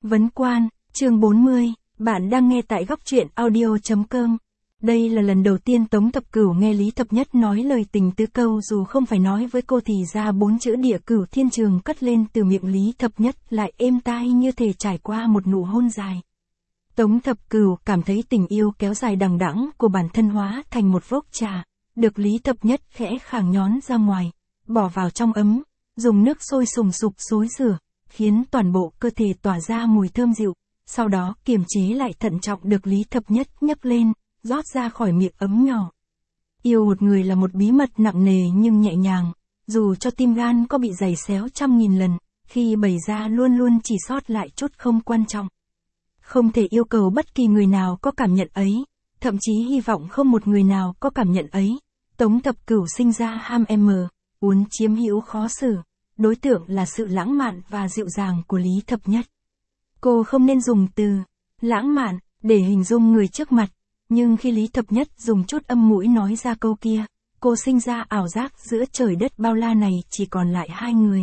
Vấn Quan, chương 40, bạn đang nghe tại góc truyện audio.com. Đây là lần đầu tiên Tống Thập Cửu nghe Lý Thập Nhất nói lời tình tứ câu, dù không phải nói với cô thì ra 4 chữ Địa Cửu Thiên Trường cất lên từ miệng Lý Thập Nhất lại êm tai như thể trải qua một nụ hôn dài. Tống Thập Cửu cảm thấy tình yêu kéo dài đằng đẵng của bản thân hóa thành một vốc trà, được Lý Thập Nhất khẽ khàng nhón ra ngoài, bỏ vào trong ấm, dùng nước sôi sùng sục xối rửa, khiến toàn bộ cơ thể tỏa ra mùi thơm dịu, sau đó kiềm chế lại thận trọng được Lý Thập Nhất nhấc lên, rót ra khỏi miệng ấm nhỏ. Yêu một người là một bí mật nặng nề nhưng nhẹ nhàng, dù cho tim gan có bị giày xéo trăm nghìn lần, khi bày ra luôn luôn chỉ sót lại chút không quan trọng. Không thể yêu cầu bất kỳ người nào có cảm nhận ấy, thậm chí hy vọng không một người nào có cảm nhận ấy. Tống Thập Cửu sinh ra ham muốn chiếm hữu khó xử, đối tượng là sự lãng mạn và dịu dàng của Lý Thập Nhất. Cô không nên dùng từ lãng mạn để hình dung người trước mặt, nhưng khi Lý Thập Nhất dùng chút âm mũi nói ra câu kia, cô sinh ra ảo giác giữa trời đất bao la này chỉ còn lại hai người.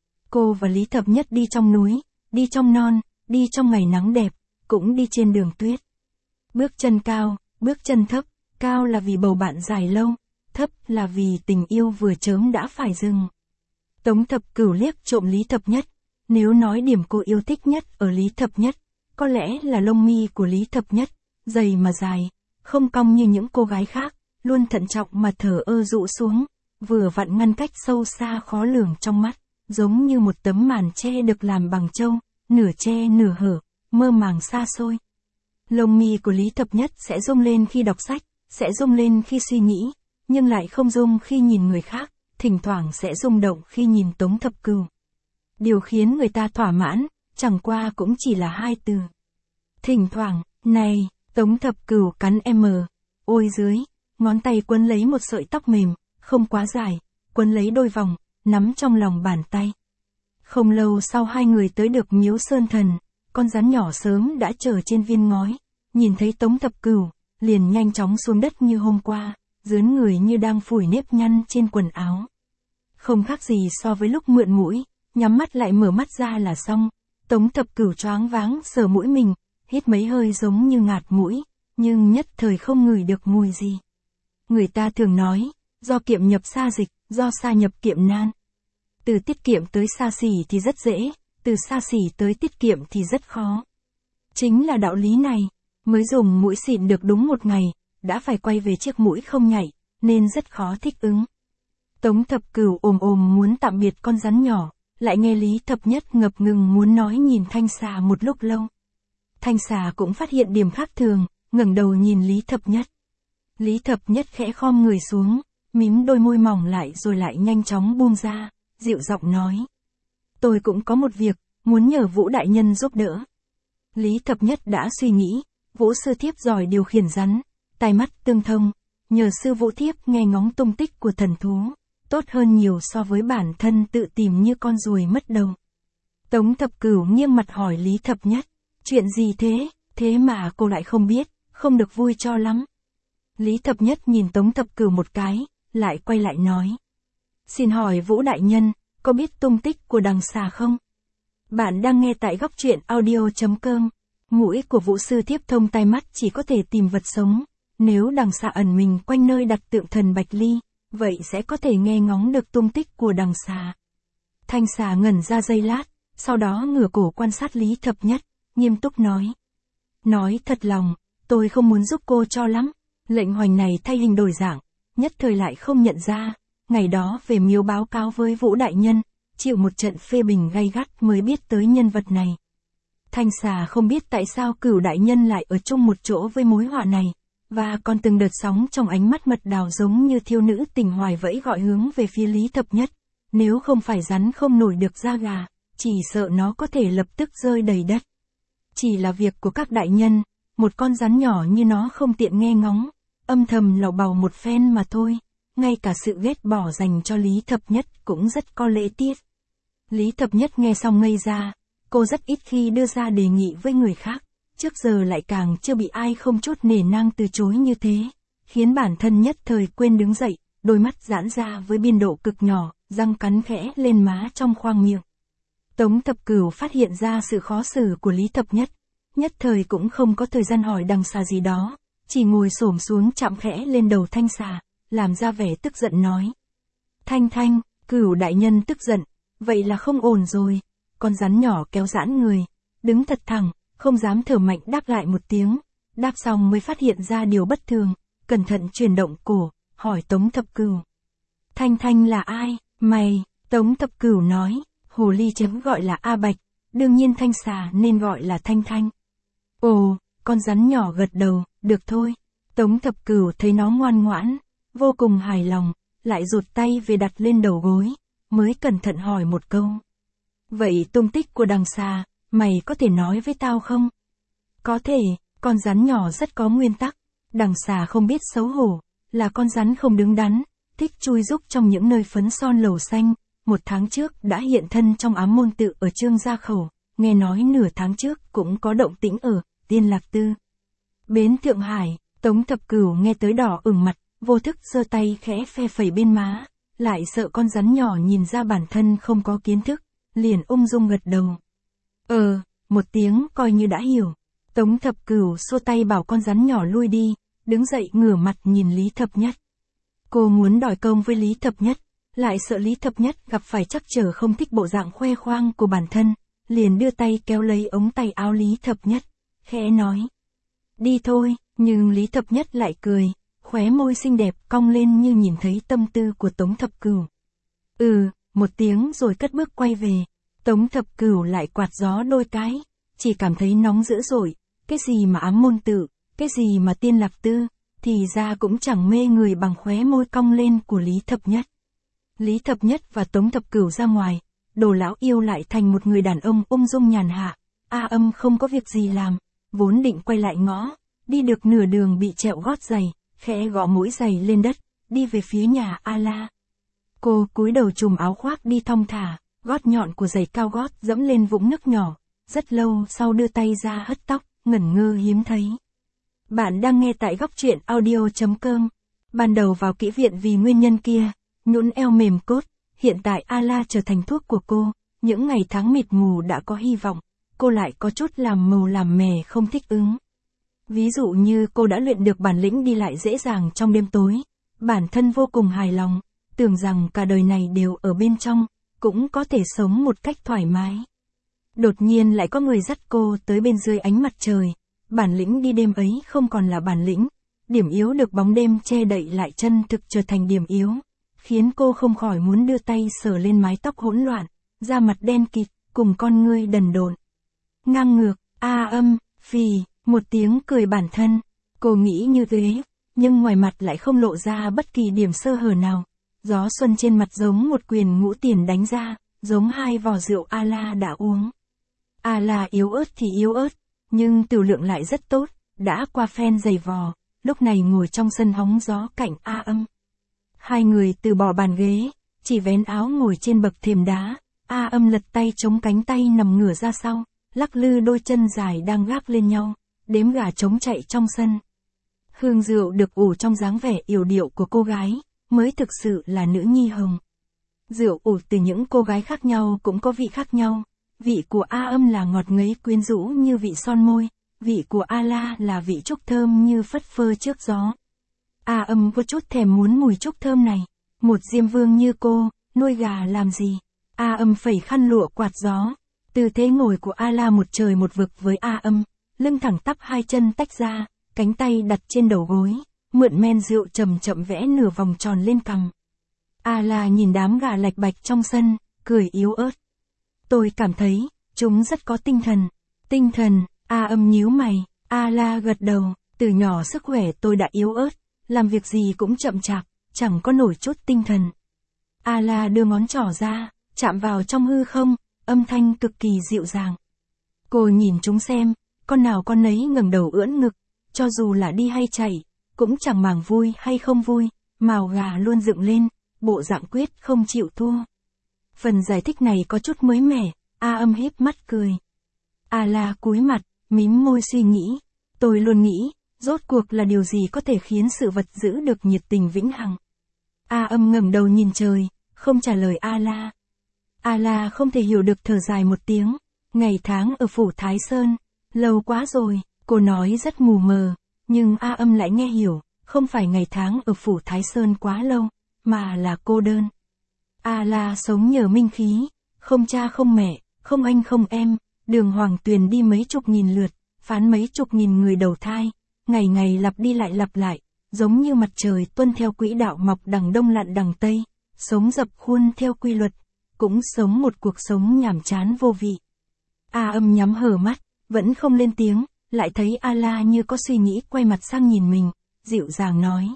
Cô và Lý Thập Nhất đi trong núi, đi trong non, đi trong ngày nắng đẹp, cũng đi trên đường tuyết. Bước chân cao, bước chân thấp, cao là vì bầu bạn dài lâu, thấp là vì tình yêu vừa chớm đã phải dừng. Tống Thập Cửu liếc trộm Lý Thập Nhất, nếu nói điểm cô yêu thích nhất ở Lý Thập Nhất, có lẽ là lông mi của Lý Thập Nhất, dày mà dài, không cong như những cô gái khác, luôn thận trọng mà thở ơ rũ xuống, vừa vặn ngăn cách sâu xa khó lường trong mắt, giống như một tấm màn che được làm bằng trâu, nửa che nửa hở, mơ màng xa xôi. Lông mi của Lý Thập Nhất sẽ rung lên khi đọc sách, sẽ rung lên khi suy nghĩ, nhưng lại không rung khi nhìn người khác, thỉnh thoảng sẽ rung động khi nhìn Tống Thập Cửu. Điều khiến người ta thỏa mãn, chẳng qua cũng chỉ là hai từ. Thỉnh thoảng, này, Tống Thập Cửu cắn ôi dưới, ngón tay quấn lấy một sợi tóc mềm, không quá dài, quấn lấy đôi vòng, nắm trong lòng bàn tay. Không lâu sau hai người tới được Miếu Sơn Thần, con rắn nhỏ sớm đã chờ trên viên ngói, nhìn thấy Tống Thập Cửu, liền nhanh chóng xuống đất như hôm qua, dướn người như đang phủi nếp nhăn trên quần áo. Không khác gì so với lúc mượn mũi, nhắm mắt lại mở mắt ra là xong. Tống Thập Cửu choáng váng sờ mũi mình, hít mấy hơi giống như ngạt mũi, nhưng nhất thời không ngửi được mùi gì. Người ta thường nói, do kiệm nhập xa dịch, do xa nhập kiệm nan. Từ tiết kiệm tới xa xỉ thì rất dễ, từ xa xỉ tới tiết kiệm thì rất khó. Chính là đạo lý này, mới dùng mũi xịn được đúng một ngày, đã phải quay về chiếc mũi không nhảy, nên rất khó thích ứng. Tống Thập Cửu ồm muốn tạm biệt con rắn nhỏ, lại nghe Lý Thập Nhất ngập ngừng muốn nói nhìn Thanh Xà một lúc lâu. Thanh Xà cũng phát hiện điểm khác thường, ngẩng đầu nhìn Lý Thập Nhất. Lý Thập Nhất khẽ khom người xuống, mím đôi môi mỏng lại rồi lại nhanh chóng buông ra, dịu giọng nói. Tôi cũng có một việc, muốn nhờ Vũ đại nhân giúp đỡ. Lý Thập Nhất đã suy nghĩ, Vũ sư thiếp giỏi điều khiển rắn, tai mắt tương thông, nhờ sư Vũ thiếp nghe ngóng tung tích của thần thú, tốt hơn nhiều so với bản thân tự tìm như con ruồi mất đầu. Tống Thập Cửu nghiêng mặt hỏi Lý Thập Nhất, chuyện gì thế, thế mà cô lại không biết, không được vui cho lắm. Lý Thập Nhất nhìn Tống Thập Cửu một cái, lại quay lại nói. Xin hỏi Vũ đại nhân, có biết tung tích của đằng xà không? Bạn đang nghe tại góc truyện audio.com. Mũi của Vũ sư thiếp thông tai mắt chỉ có thể tìm vật sống, nếu đằng xà ẩn mình quanh nơi đặt tượng thần Bạch Ly, vậy sẽ có thể nghe ngóng được tung tích của đằng xà. Thanh Xà ngẩn ra giây lát, sau đó ngửa cổ quan sát Lý Thập Nhất, nghiêm túc nói. Nói thật lòng, tôi không muốn giúp cô cho lắm. Lệnh hoành này thay hình đổi dạng, nhất thời lại không nhận ra, ngày đó về miếu báo cáo với Vũ đại nhân, chịu một trận phê bình gay gắt mới biết tới nhân vật này. Thanh Xà không biết tại sao Cửu đại nhân lại ở chung một chỗ với mối họa này, và còn từng đợt sóng trong ánh mắt mật đào giống như thiêu nữ tình hoài vẫy gọi hướng về phía Lý Thập Nhất. Nếu không phải rắn không nổi được da gà, chỉ sợ nó có thể lập tức rơi đầy đất. Chỉ là việc của các đại nhân, một con rắn nhỏ như nó không tiện nghe ngóng, âm thầm lầu bầu một phen mà thôi, ngay cả sự ghét bỏ dành cho Lý Thập Nhất cũng rất có lễ tiết. Lý Thập Nhất nghe xong ngây ra, cô rất ít khi đưa ra đề nghị với người khác, trước giờ lại càng chưa bị ai không chút nể nang từ chối như thế, khiến bản thân nhất thời quên đứng dậy, đôi mắt giãn ra với biên độ cực nhỏ, răng cắn khẽ lên má trong khoang miệng. Tống Thập Cửu phát hiện ra sự khó xử của Lý Thập Nhất. Nhất thời cũng không có thời gian hỏi đằng xà gì đó, chỉ ngồi xổm xuống chạm khẽ lên đầu thanh xà, làm ra vẻ tức giận nói. Thanh, Cửu đại nhân tức giận, vậy là không ổn rồi. Con rắn nhỏ kéo giãn người, đứng thật thẳng, không dám thở mạnh đáp lại một tiếng. Đáp xong mới phát hiện ra điều bất thường, cẩn thận chuyển động cổ, hỏi Tống Thập Cửu. Thanh là ai? Mày, Tống Thập Cửu nói, hồ ly chấm gọi là A Bạch, đương nhiên thanh xà nên gọi là Thanh. Ồ, con rắn nhỏ gật đầu, được thôi. Tống Thập Cửu thấy nó ngoan ngoãn, vô cùng hài lòng, lại rụt tay về đặt lên đầu gối, mới cẩn thận hỏi một câu. Vậy tung tích của đằng xà, mày có thể nói với tao không? Có thể, con rắn nhỏ rất có nguyên tắc, đằng xà không biết xấu hổ, là con rắn không đứng đắn, thích chui rúc trong những nơi phấn son lầu xanh. 1 tháng trước đã hiện thân trong ám môn tự ở Trương Gia Khẩu, nghe nói nửa tháng trước cũng có động tĩnh ở Tiên Lạc Tư. Bến Thượng Hải, Tống Thập Cửu nghe tới đỏ ửng mặt, vô thức giơ tay khẽ phe phẩy bên má, lại sợ con rắn nhỏ nhìn ra bản thân không có kiến thức, liền ung dung gật đầu. Một tiếng coi như đã hiểu. Tống Thập Cửu xua tay bảo con rắn nhỏ lui đi, đứng dậy ngửa mặt nhìn Lý Thập Nhất. Cô muốn đòi công với Lý Thập Nhất, lại sợ Lý Thập Nhất gặp phải trắc trở không thích bộ dạng khoe khoang của bản thân, liền đưa tay kéo lấy ống tay áo Lý Thập Nhất, khẽ nói. Đi thôi, nhưng Lý Thập Nhất lại cười, khóe môi xinh đẹp cong lên như nhìn thấy tâm tư của Tống Thập Cửu. Một tiếng rồi cất bước quay về. Tống Thập Cửu lại quạt gió đôi cái, chỉ cảm thấy nóng dữ dội, cái gì mà ám môn tự, cái gì mà Tiên Lạc Tư, thì ra cũng chẳng mê người bằng khóe môi cong lên của Lý Thập Nhất. Lý Thập Nhất và Tống Thập Cửu ra ngoài, Đồ lão yêu lại thành một người đàn ông ung dung nhàn hạ. A Âm không có việc gì làm, vốn định quay lại ngõ, đi được nửa đường bị trẹo gót giày, khẽ gõ mũi giày lên đất, đi về phía nhà A La. Cô cúi đầu trùm áo khoác đi thong thả, gót nhọn của giày cao gót dẫm lên vũng nước nhỏ, rất lâu sau đưa tay ra hất tóc, ngẩn ngơ hiếm thấy. Bạn đang nghe tại góc truyện audio.com. Ban đầu vào kỹ viện vì nguyên nhân kia, nhũn eo mềm cốt, hiện tại A La trở thành thuốc của cô, những ngày tháng mịt mù đã có hy vọng, cô lại có chút làm màu làm mè không thích ứng. Ví dụ như cô đã luyện được bản lĩnh đi lại dễ dàng trong đêm tối, bản thân vô cùng hài lòng, tưởng rằng cả đời này đều ở bên trong, cũng có thể sống một cách thoải mái. Đột nhiên lại có người dắt cô tới bên dưới ánh mặt trời, bản lĩnh đi đêm ấy không còn là bản lĩnh, điểm yếu được bóng đêm che đậy lại chân thực trở thành điểm yếu, khiến cô không khỏi muốn đưa tay sờ lên mái tóc hỗn loạn, da mặt đen kịt, cùng con ngươi đần độn. Ngang ngược, A Âm, phì, một tiếng cười bản thân, cô nghĩ như thế, nhưng ngoài mặt lại không lộ ra bất kỳ điểm sơ hở nào. Gió xuân trên mặt giống một quyền ngũ tiền đánh ra, giống 2 vò rượu A La đã uống. A La yếu ớt thì yếu ớt, nhưng tiểu lượng lại rất tốt, đã qua phen giày vò, lúc này ngồi trong sân hóng gió cạnh A Âm. Hai người từ bỏ bàn ghế, chỉ vén áo ngồi trên bậc thềm đá, A Âm lật tay chống cánh tay nằm ngửa ra sau, lắc lư đôi chân dài đang gác lên nhau, đếm gà trống chạy trong sân. Hương rượu được ủ trong dáng vẻ yểu điệu của cô gái, mới thực sự là nữ nhi hồng. Rượu ủ từ những cô gái khác nhau cũng có vị khác nhau, vị của A Âm là ngọt ngấy quyến rũ như vị son môi, vị của A La là vị trúc thơm như phất phơ trước gió. A Âm có chút thèm muốn mùi trúc thơm này, một diêm vương như cô, nuôi gà làm gì? A Âm phẩy khăn lụa quạt gió, tư thế ngồi của A La một trời một vực với A Âm, lưng thẳng tắp hai chân tách ra, cánh tay đặt trên đầu gối, mượn men rượu chậm chậm vẽ nửa vòng tròn lên cằm. A La nhìn đám gà lạch bạch trong sân, cười yếu ớt. Tôi cảm thấy, chúng rất có tinh thần. Tinh thần, A Âm nhíu mày, A La gật đầu, từ nhỏ sức khỏe tôi đã yếu ớt, làm việc gì cũng chậm chạp, chẳng có nổi chút tinh thần. A La đưa ngón trỏ ra, chạm vào trong hư không, âm thanh cực kỳ dịu dàng. Cô nhìn chúng xem, con nào con nấy ngẩng đầu ưỡn ngực, cho dù là đi hay chạy, cũng chẳng màng vui hay không vui, mào gà luôn dựng lên, bộ dạng quyết không chịu thua. Phần giải thích này có chút mới mẻ, A Âm híp mắt cười. A La cúi mặt, mím môi suy nghĩ, tôi luôn nghĩ, rốt cuộc là điều gì có thể khiến sự vật giữ được nhiệt tình vĩnh hằng. A Âm ngẩng đầu nhìn trời, không trả lời A La. A-la không thể hiểu được, thở dài một tiếng. Ngày tháng ở phủ Thái Sơn, lâu quá rồi, cô nói rất mù mờ, nhưng A Âm lại nghe hiểu, không phải ngày tháng ở phủ Thái Sơn quá lâu, mà là cô đơn. A-la sống nhờ minh khí, không cha không mẹ, không anh không em, đường Hoàng Tuyền đi mấy chục nghìn lượt, phán mấy chục nghìn người đầu thai, ngày ngày lặp đi lại lặp lại, giống như mặt trời tuân theo quỹ đạo mọc đằng đông lặn đằng tây, sống dập khuôn theo quy luật, cũng sống một cuộc sống nhàm chán vô vị. A Âm nhắm hờ mắt, vẫn không lên tiếng, lại thấy A-la như có suy nghĩ quay mặt sang nhìn mình, dịu dàng nói.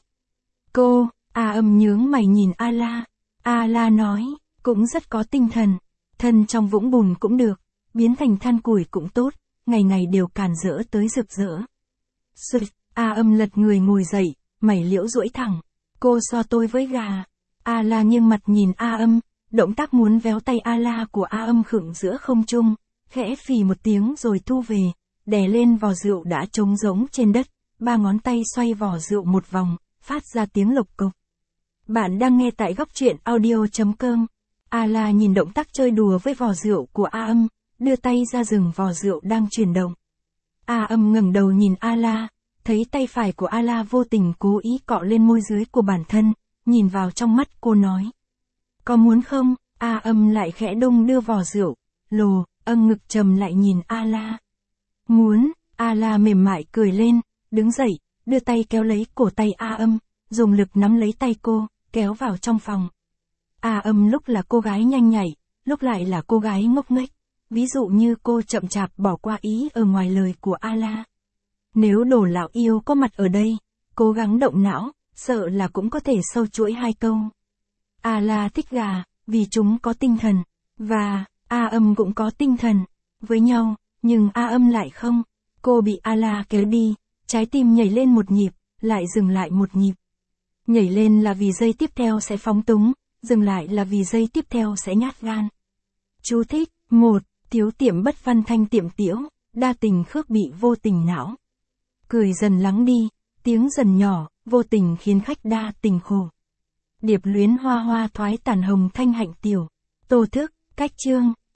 Cô, A Âm nhướng mày nhìn A-la. A-la nói, cũng rất có tinh thần, thân trong vũng bùn cũng được, biến thành than củi cũng tốt, ngày ngày đều càn rỡ tới rực rỡ. Sụt, A Âm lật người ngồi dậy, mày liễu duỗi thẳng. Cô so tôi với gà. A-la nghiêng mặt nhìn A Âm, động tác muốn véo tay A-la của A Âm khựng giữa không trung, khẽ phì một tiếng rồi thu về, đè lên vò rượu đã trống rỗng trên đất, ba ngón tay xoay vò rượu một vòng, phát ra tiếng lộc cộc. Bạn đang nghe tại góc truyện audio.com. A-la nhìn động tác chơi đùa với vò rượu của A Âm, đưa tay ra dừng vò rượu đang chuyển động. A Âm ngẩng đầu nhìn A-la, thấy tay phải của A-la vô tình cố ý cọ lên môi dưới của bản thân, nhìn vào trong mắt cô nói. Có muốn không? A Âm lại khẽ đung đưa vò rượu, ngực trầm lại nhìn A-la. Muốn, A-la mềm mại cười lên, đứng dậy, đưa tay kéo lấy cổ tay A Âm, dùng lực nắm lấy tay cô, kéo vào trong phòng. A Âm lúc là cô gái nhanh nhảy, lúc lại là cô gái ngốc nghếch, ví dụ như cô chậm chạp bỏ qua ý ở ngoài lời của A-la. Nếu Đồ lão yêu có mặt ở đây, cố gắng động não, sợ là cũng có thể sâu chuỗi hai câu. A-la thích gà, vì chúng có tinh thần, và A Âm cũng có tinh thần, với nhau, nhưng A Âm lại không. Cô bị A-la kéo đi, trái tim nhảy lên một nhịp, lại dừng lại một nhịp. Nhảy lên là vì giây tiếp theo sẽ phóng túng, dừng lại là vì giây tiếp theo sẽ nhát gan. Chú thích, 1. Thiếu tiệm bất văn thanh tiệm tiễu, đa tình khước bị vô tình não. Cười dần lắng đi, tiếng dần nhỏ, vô tình khiến khách đa tình khổ. Điệp luyến hoa hoa thoái tàn hồng thanh hạnh tiểu. Tô Thức, cách chương.